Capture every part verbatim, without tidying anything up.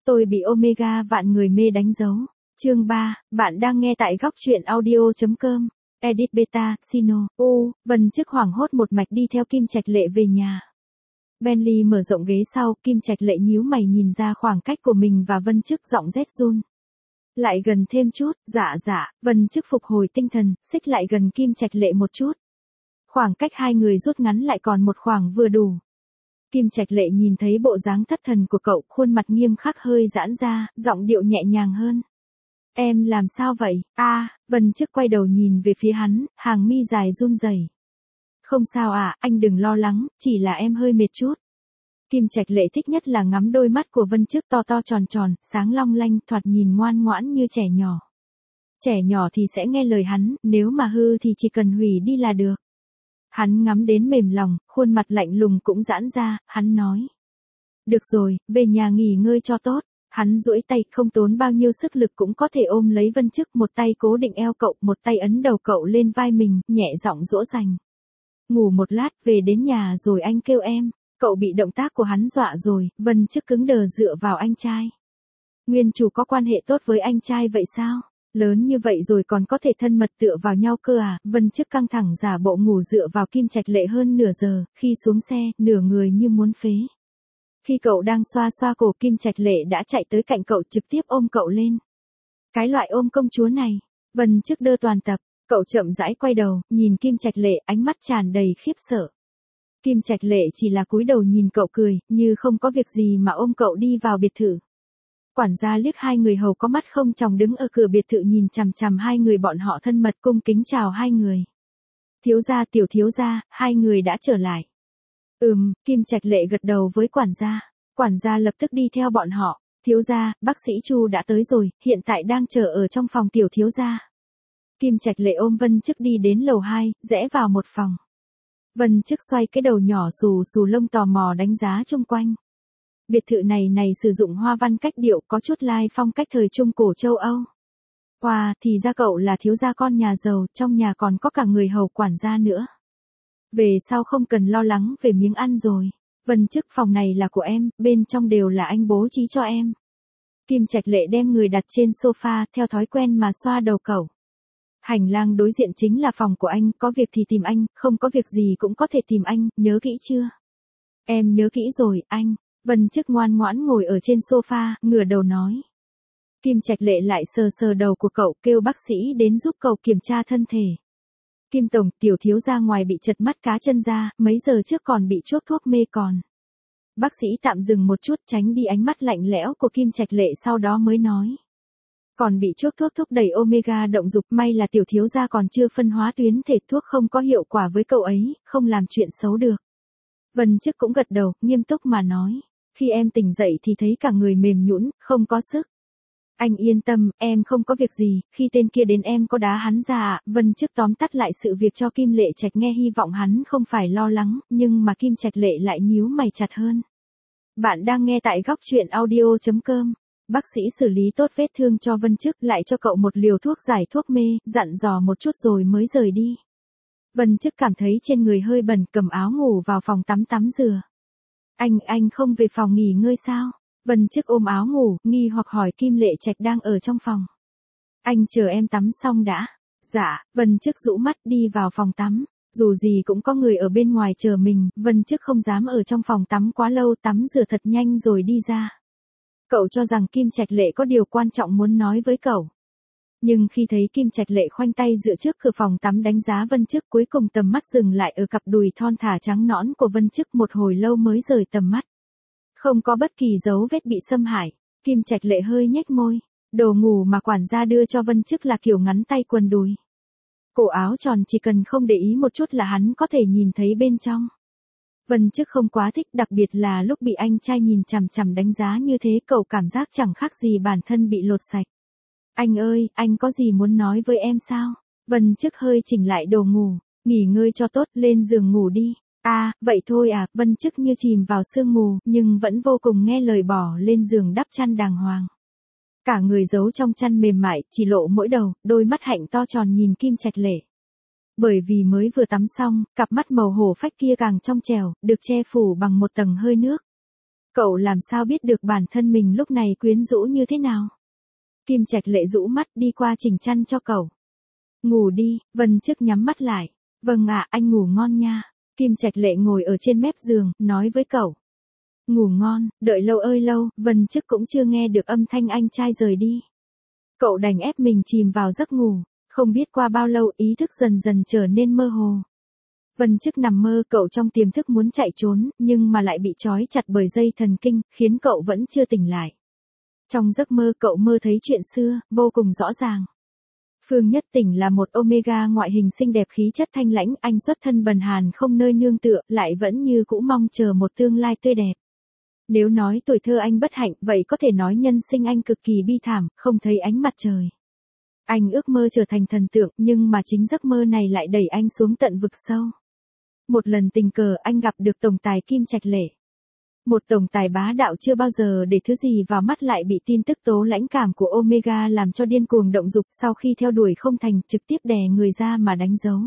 tôi bị Omega vạn người mê đánh dấu. Chương ba, bạn đang nghe tại góc truyện audio.com. Edit beta, Sino, U, Vân Chức hoảng hốt một mạch đi theo Kim Trạch Lệ về nhà. Bentley mở rộng ghế sau, Kim Trạch Lệ nhíu mày nhìn ra khoảng cách của mình và Vân Chức giọng rét run. Lại gần thêm chút, dạ dạ, Vân Chức phục hồi tinh thần, xích lại gần Kim Trạch Lệ một chút. Khoảng cách hai người rút ngắn lại còn một khoảng vừa đủ. Kim Trạch Lệ nhìn thấy bộ dáng thất thần của cậu, khuôn mặt nghiêm khắc hơi giãn ra, giọng điệu nhẹ nhàng hơn. Em làm sao vậy? A, à, Vân Chức quay đầu nhìn về phía hắn, hàng mi dài run rẩy. Không sao à, anh đừng lo lắng, chỉ là em hơi mệt chút. Kim Trạch Lệ thích nhất là ngắm đôi mắt của Vân Chức to to tròn tròn, sáng long lanh, thoạt nhìn ngoan ngoãn như trẻ nhỏ. Trẻ nhỏ thì sẽ nghe lời hắn, nếu mà hư thì chỉ cần hủy đi là được. Hắn ngắm đến mềm lòng, khuôn mặt lạnh lùng cũng giãn ra, hắn nói. Được rồi, về nhà nghỉ ngơi cho tốt. Hắn duỗi tay, không tốn bao nhiêu sức lực cũng có thể ôm lấy Vân Chức, một tay cố định eo cậu, một tay ấn đầu cậu lên vai mình, nhẹ giọng dỗ dành. Ngủ một lát, về đến nhà rồi anh kêu em. Cậu bị động tác của hắn dọa rồi, Vân Chức cứng đờ dựa vào anh trai. Nguyên chủ có quan hệ tốt với anh trai vậy sao? Lớn như vậy rồi còn có thể thân mật tựa vào nhau cơ à? Vân Chức căng thẳng giả bộ ngủ dựa vào Kim Trạch Lệ hơn nửa giờ, khi xuống xe, nửa người như muốn phế. Khi cậu đang xoa xoa cổ, Kim Trạch Lệ đã chạy tới cạnh cậu, trực tiếp ôm cậu lên. Cái loại ôm công chúa này, Vân Chức đơ toàn tập, cậu chậm rãi quay đầu, nhìn Kim Trạch Lệ, ánh mắt tràn đầy khiếp sợ. Kim Trạch Lệ chỉ là cúi đầu nhìn cậu cười, như không có việc gì mà ôm cậu đi vào biệt thự. Quản gia liếc hai người hầu có mắt không tròng đứng ở cửa biệt thự nhìn chằm chằm hai người bọn họ thân mật, cung kính chào hai người. Thiếu gia, tiểu thiếu gia, hai người đã trở lại. Ừm, Kim Trạch Lệ gật đầu với quản gia. Quản gia lập tức đi theo bọn họ. Thiếu gia, bác sĩ Chu đã tới rồi, hiện tại đang chờ ở trong phòng tiểu thiếu gia. Kim Trạch Lệ ôm Vân Chức đi đến lầu hai, rẽ vào một phòng. Vân Chức xoay cái đầu nhỏ xù xù lông tò mò đánh giá chung quanh. Biệt thự này này sử dụng hoa văn cách điệu, có chút lai phong cách thời Trung Cổ châu Âu. Wow, thì ra cậu là thiếu gia con nhà giàu, trong nhà còn có cả người hầu quản gia nữa. Về sau không cần lo lắng về miếng ăn rồi. Vân Chức, phòng này là của em, bên trong đều là anh bố trí cho em. Kim Trạch Lệ đem người đặt trên sofa, theo thói quen mà xoa đầu cậu. Hành lang đối diện chính là phòng của anh, có việc thì tìm anh, không có việc gì cũng có thể tìm anh, nhớ kỹ chưa? Em nhớ kỹ rồi, anh. Vân Chức ngoan ngoãn ngồi ở trên sofa, ngửa đầu nói. Kim Trạch Lệ lại sờ sờ đầu của cậu, kêu bác sĩ đến giúp cậu kiểm tra thân thể. Kim tổng, tiểu thiếu gia ngoài bị chật mắt cá chân ra, mấy giờ trước còn bị chuốc thuốc mê còn. Bác sĩ tạm dừng một chút, tránh đi ánh mắt lạnh lẽo của Kim Trạch Lệ, sau đó mới nói. Còn bị chuốc thuốc thúc đẩy Omega động dục, may là tiểu thiếu gia còn chưa phân hóa tuyến thể, thuốc không có hiệu quả với cậu ấy, không làm chuyện xấu được. Vân Chức cũng gật đầu, nghiêm túc mà nói. Khi em tỉnh dậy thì thấy cả người mềm nhũn, không có sức. Anh yên tâm, em không có việc gì, khi tên kia đến em có đá hắn ra ạ. Vân Chức tóm tắt lại sự việc cho Kim Lệ Trạch nghe, hy vọng hắn không phải lo lắng, nhưng mà Kim Trạch Lệ lại nhíu mày chặt hơn. Bạn đang nghe tại góc truyện audio.com. Bác sĩ xử lý tốt vết thương cho Vân Chức, lại cho cậu một liều thuốc giải thuốc mê, dặn dò một chút rồi mới rời đi. Vân Chức cảm thấy trên người hơi bẩn, cầm áo ngủ vào phòng tắm tắm rửa. Anh, anh không về phòng nghỉ ngơi sao? Vân Chức ôm áo ngủ, nghi hoặc hỏi Kim Lệ Trạch đang ở trong phòng. Anh chờ em tắm xong đã. Dạ, Vân Chức rũ mắt đi vào phòng tắm. Dù gì cũng có người ở bên ngoài chờ mình, Vân Chức không dám ở trong phòng tắm quá lâu, tắm rửa thật nhanh rồi đi ra. Cậu cho rằng Kim Trạch Lệ có điều quan trọng muốn nói với cậu. Nhưng khi thấy Kim Trạch Lệ khoanh tay dựa trước cửa phòng tắm đánh giá Vân Chức, cuối cùng tầm mắt dừng lại ở cặp đùi thon thả trắng nõn của Vân Chức, một hồi lâu mới rời tầm mắt. Không có bất kỳ dấu vết bị xâm hại, Kim Trạch Lệ hơi nhếch môi. Đồ ngủ mà quản gia đưa cho Vân Chức là kiểu ngắn tay quần đùi. Cổ áo tròn, chỉ cần không để ý một chút là hắn có thể nhìn thấy bên trong. Vân Chức không quá thích, đặc biệt là lúc bị anh trai nhìn chằm chằm đánh giá như thế, cậu cảm giác chẳng khác gì bản thân bị lột sạch. Anh ơi, anh có gì muốn nói với em sao? Vân Chức hơi chỉnh lại đồ ngủ, nghỉ ngơi cho tốt, lên giường ngủ đi. À, vậy thôi à, Vân Chức như chìm vào sương mù, nhưng vẫn vô cùng nghe lời, bỏ lên giường đắp chăn đàng hoàng. Cả người giấu trong chăn mềm mại, chỉ lộ mỗi đầu, đôi mắt hạnh to tròn nhìn Kim Trạch Lệ. Bởi vì mới vừa tắm xong, cặp mắt màu hổ phách kia càng trong trẻo, được che phủ bằng một tầng hơi nước. Cậu làm sao biết được bản thân mình lúc này quyến rũ như thế nào? Kim Trạch Lệ rũ mắt đi qua chỉnh chăn cho cậu. Ngủ đi, Vân Chức nhắm mắt lại. Vâng ạ, anh ngủ ngon nha. Kim Trạch Lệ ngồi ở trên mép giường, nói với cậu. Ngủ ngon, đợi lâu ơi lâu, Vân Chức cũng chưa nghe được âm thanh anh trai rời đi. Cậu đành ép mình chìm vào giấc ngủ, không biết qua bao lâu ý thức dần dần trở nên mơ hồ. Vân Chức nằm mơ cậu trong tiềm thức muốn chạy trốn, nhưng mà lại bị trói chặt bởi dây thần kinh, khiến cậu vẫn chưa tỉnh lại. Trong giấc mơ cậu mơ thấy chuyện xưa, vô cùng rõ ràng. Phương Nhất Tỉnh là một Omega ngoại hình xinh đẹp khí chất thanh lãnh, anh xuất thân bần hàn không nơi nương tựa, lại vẫn như cũ mong chờ một tương lai tươi đẹp. Nếu nói tuổi thơ anh bất hạnh, vậy có thể nói nhân sinh anh cực kỳ bi thảm, không thấy ánh mặt trời. Anh ước mơ trở thành thần tượng, nhưng mà chính giấc mơ này lại đẩy anh xuống tận vực sâu. Một lần tình cờ anh gặp được tổng tài Kim Trạch Lệ. Một tổng tài bá đạo chưa bao giờ để thứ gì vào mắt lại bị tin tức tố lãnh cảm của Omega làm cho điên cuồng động dục, sau khi theo đuổi không thành, trực tiếp đè người ra mà đánh dấu.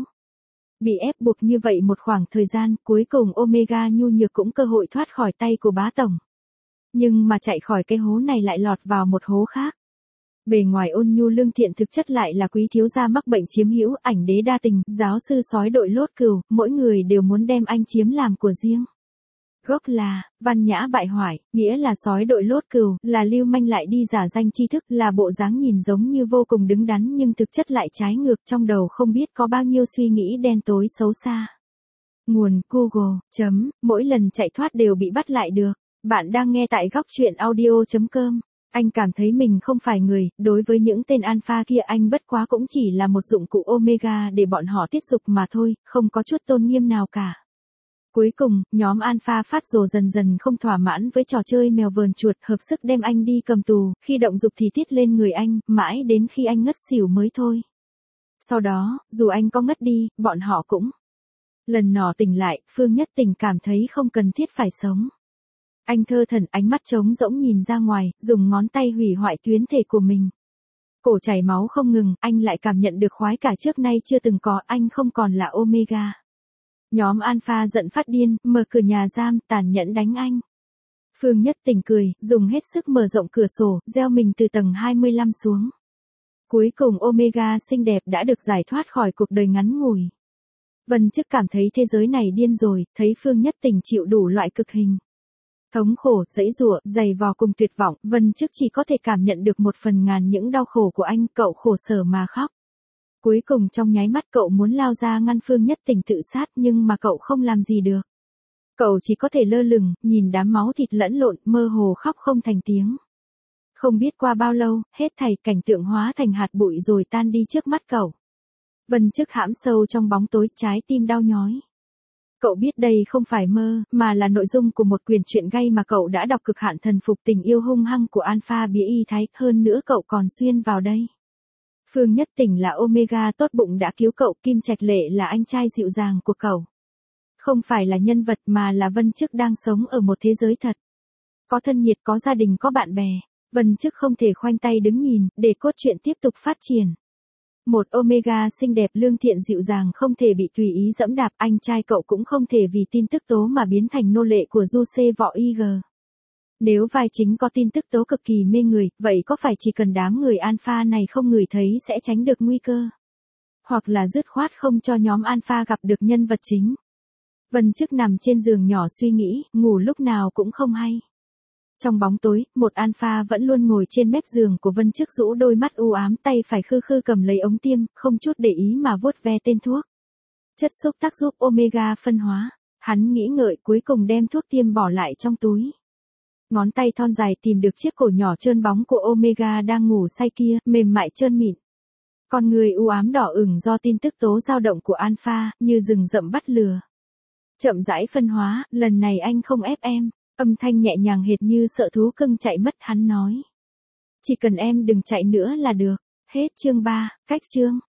Bị ép buộc như vậy một khoảng thời gian, cuối cùng Omega nhu nhược cũng cơ hội thoát khỏi tay của bá tổng. Nhưng mà chạy khỏi cái hố này lại lọt vào một hố khác. Bề ngoài ôn nhu lương thiện thực chất lại là quý thiếu gia mắc bệnh chiếm hữu, ảnh đế đa tình, giáo sư sói đội lốt cừu, mỗi người đều muốn đem anh chiếm làm của riêng. Gốc là, văn nhã bại hoại, nghĩa là sói đội lốt cừu, là lưu manh lại đi giả danh tri thức, là bộ dáng nhìn giống như vô cùng đứng đắn nhưng thực chất lại trái ngược, trong đầu không biết có bao nhiêu suy nghĩ đen tối xấu xa. Nguồn Google, chấm, mỗi lần chạy thoát đều bị bắt lại được. Bạn đang nghe tại góc truyện audio chấm com. Anh cảm thấy mình không phải người, đối với những tên alpha kia anh bất quá cũng chỉ là một dụng cụ Omega để bọn họ tiết dục mà thôi, không có chút tôn nghiêm nào cả. Cuối cùng, nhóm alpha phát rồ dần dần không thỏa mãn với trò chơi mèo vờn chuột, hợp sức đem anh đi cầm tù, khi động dục thì tiết lên người anh, mãi đến khi anh ngất xỉu mới thôi. Sau đó, dù anh có ngất đi, bọn họ cũng. Lần nọ tỉnh lại, Phương Nhất Tỉnh cảm thấy không cần thiết phải sống. Anh thơ thẩn, ánh mắt trống rỗng nhìn ra ngoài, dùng ngón tay hủy hoại tuyến thể của mình. Cổ chảy máu không ngừng, anh lại cảm nhận được khoái cả trước nay chưa từng có, anh không còn là Omega. Nhóm alpha giận phát điên, mở cửa nhà giam, tàn nhẫn đánh anh. Phương Nhất Tỉnh cười, dùng hết sức mở rộng cửa sổ, gieo mình từ tầng hai mươi lăm xuống. Cuối cùng Omega xinh đẹp đã được giải thoát khỏi cuộc đời ngắn ngủi. Vân Chức cảm thấy thế giới này điên rồi, thấy Phương Nhất Tỉnh chịu đủ loại cực hình. Thống khổ, giãy giụa, dày vò cùng tuyệt vọng, Vân Chức chỉ có thể cảm nhận được một phần ngàn những đau khổ của anh, cậu khổ sở mà khóc. Cuối cùng trong nháy mắt cậu muốn lao ra ngăn Phương Nhất Tỉnh tự sát nhưng mà cậu không làm gì được. Cậu chỉ có thể lơ lửng, nhìn đám máu thịt lẫn lộn, mơ hồ khóc không thành tiếng. Không biết qua bao lâu, hết thảy cảnh tượng hóa thành hạt bụi rồi tan đi trước mắt cậu. Vân Chức hãm sâu trong bóng tối, trái tim đau nhói. Cậu biết đây không phải mơ, mà là nội dung của một quyển truyện gay mà cậu đã đọc, cực hạn thần phục tình yêu hung hăng của Alpha Bia Y Thái, hơn nữa cậu còn xuyên vào đây. Phương Nhất Tỉnh là Omega tốt bụng đã cứu cậu, Kim Trạch Lệ là anh trai dịu dàng của cậu. Không phải là nhân vật mà là Vân Chức đang sống ở một thế giới thật. Có thân nhiệt, có gia đình, có bạn bè. Vân Chức không thể khoanh tay đứng nhìn, để cốt truyện tiếp tục phát triển. Một Omega xinh đẹp lương thiện dịu dàng không thể bị tùy ý dẫm đạp, anh trai cậu cũng không thể vì tin tức tố mà biến thành nô lệ của du xê võ i giê. Nếu vai chính có tin tức tố cực kỳ mê người, vậy có phải chỉ cần đám người alpha này không ngửi thấy sẽ tránh được nguy cơ? Hoặc là dứt khoát không cho nhóm alpha gặp được nhân vật chính? Vân Chức nằm trên giường nhỏ suy nghĩ, ngủ lúc nào cũng không hay. Trong bóng tối, một alpha vẫn luôn ngồi trên mép giường của Vân Chức, rũ đôi mắt u ám, tay phải khư khư cầm lấy ống tiêm, không chút để ý mà vuốt ve tên thuốc. Chất xúc tác giúp Omega phân hóa. Hắn nghĩ ngợi, cuối cùng đem thuốc tiêm bỏ lại trong túi. Ngón tay thon dài tìm được chiếc cổ nhỏ trơn bóng của Omega đang ngủ say kia, mềm mại trơn mịn. Con người u ám đỏ ửng do tin tức tố dao động của alpha, như rừng rậm bắt lừa. Chậm rãi phân hóa, lần này anh không ép em. Âm thanh nhẹ nhàng hệt như sợ thú cưng chạy mất, hắn nói. Chỉ cần em đừng chạy nữa là được. Hết chương ba, cách chương.